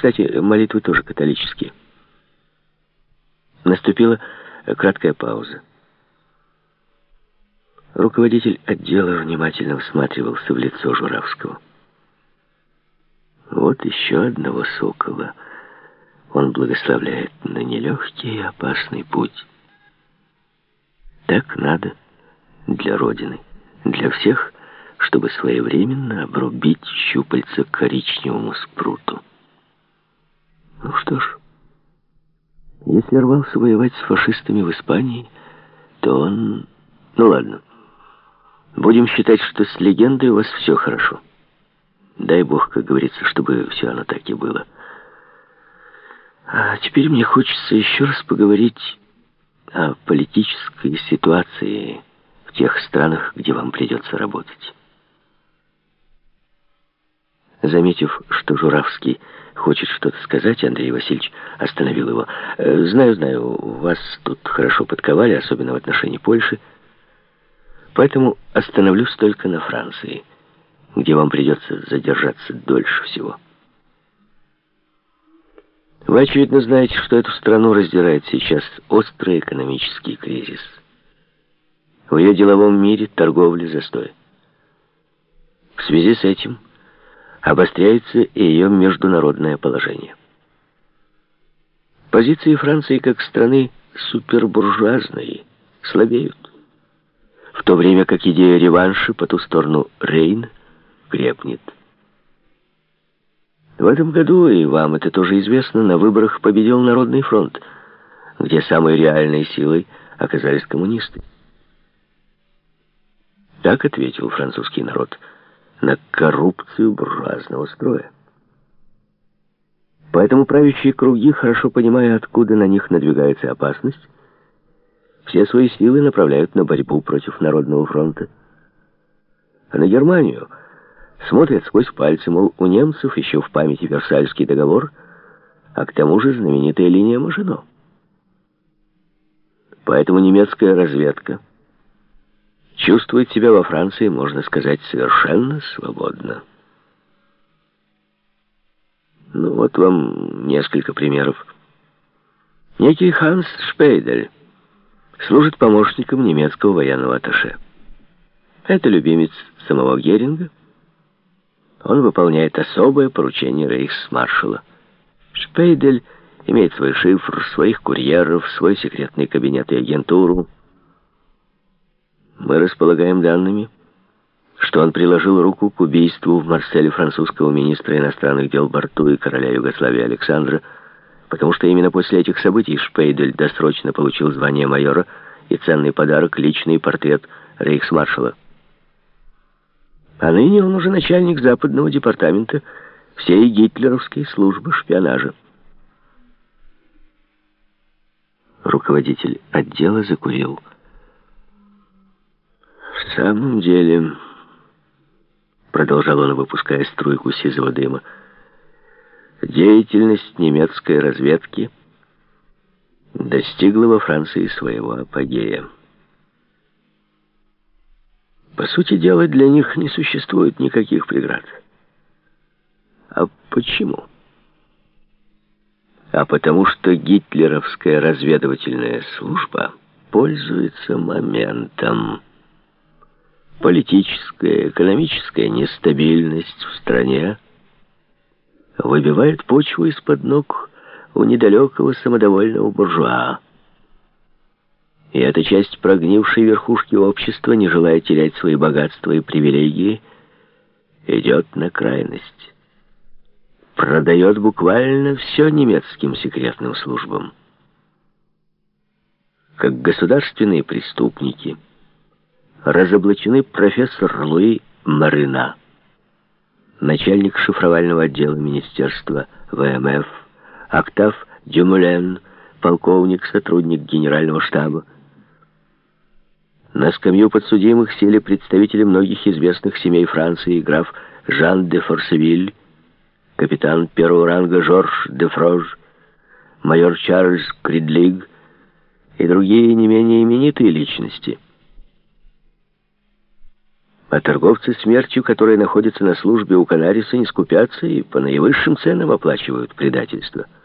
Кстати, молитвы тоже католические. Наступила краткая пауза. Руководитель отдела внимательно всматривался в лицо Журавского. Вот еще одного сокола он благословляет на нелегкий и опасный путь. Так надо для Родины, для всех, чтобы своевременно обрубить щупальца коричневому спруту. Ну что ж, если рвался воевать с фашистами в Испании, то он... Ну ладно, будем считать, что с легендой у вас все хорошо. Дай Бог, как говорится, чтобы все оно так и было. А теперь мне хочется еще раз поговорить о политической ситуации в тех странах, где вам придется работать. Заметив, что Журавский хочет что-то сказать, Андрей Васильевич остановил его. Знаю, вас тут хорошо подковали, особенно в отношении Польши. Поэтому остановлюсь только на Франции, где вам придется задержаться дольше всего. Вы, очевидно, знаете, что эту страну раздирает сейчас острый экономический кризис. В ее деловом мире торговля застой. В связи с этим обостряется и ее международное положение. Позиции Франции как страны супербуржуазной слабеют, в то время как идея реванша по ту сторону Рейна крепнет. В этом году, и вам это тоже известно, на выборах победил Народный фронт, где самой реальной силой оказались коммунисты. Так ответил французский народ на коррупцию буржуазного строя. Поэтому правящие круги, хорошо понимая, откуда на них надвигается опасность, все свои силы направляют на борьбу против Народного фронта. А на Германию смотрят сквозь пальцы, мол, у немцев еще в памяти Версальский договор, а к тому же знаменитая линия Мажино. Поэтому немецкая разведка чувствует себя во Франции, можно сказать, совершенно свободно. Ну, вот вам несколько примеров. Некий Ханс Шпейдель служит помощником немецкого военного атташе. Это любимец самого Геринга. Он выполняет особое поручение рейхсмаршала. Шпейдель имеет свой шифр, своих курьеров, свой секретный кабинет и агентуру. Мы располагаем данными, что он приложил руку к убийству в Марселе французского министра иностранных дел Барту и короля Югославии Александра, потому что именно после этих событий Шпейдель досрочно получил звание майора и ценный подарок — личный портрет рейхсмаршала. А ныне он уже начальник западного департамента всей гитлеровской службы шпионажа. Руководитель отдела закурил. «В самом деле», — продолжал он, выпуская струйку сизого дыма, «деятельность немецкой разведки достигла во Франции своего апогея. По сути дела, для них не существует никаких преград. А почему? А потому что гитлеровская разведывательная служба пользуется моментом. Политическая, экономическая нестабильность в стране выбивает почву из-под ног у недалекого самодовольного буржуа. И эта часть прогнившей верхушки общества, не желая терять свои богатства и привилегии, идет на крайность. Продает буквально все немецким секретным службам. Как государственные преступники разоблачены профессор Луи Марина, начальник шифровального отдела Министерства ВМФ, Октав Дюмулен, полковник, сотрудник Генерального штаба. На скамью подсудимых сели представители многих известных семей Франции: граф Жан де Форсевиль, капитан первого ранга Жорж де Фрож, майор Чарльз Кридлиг и другие не менее именитые личности. А торговцы смертью, которые находятся на службе у Канариса, не скупятся и по наивысшим ценам оплачивают предательство.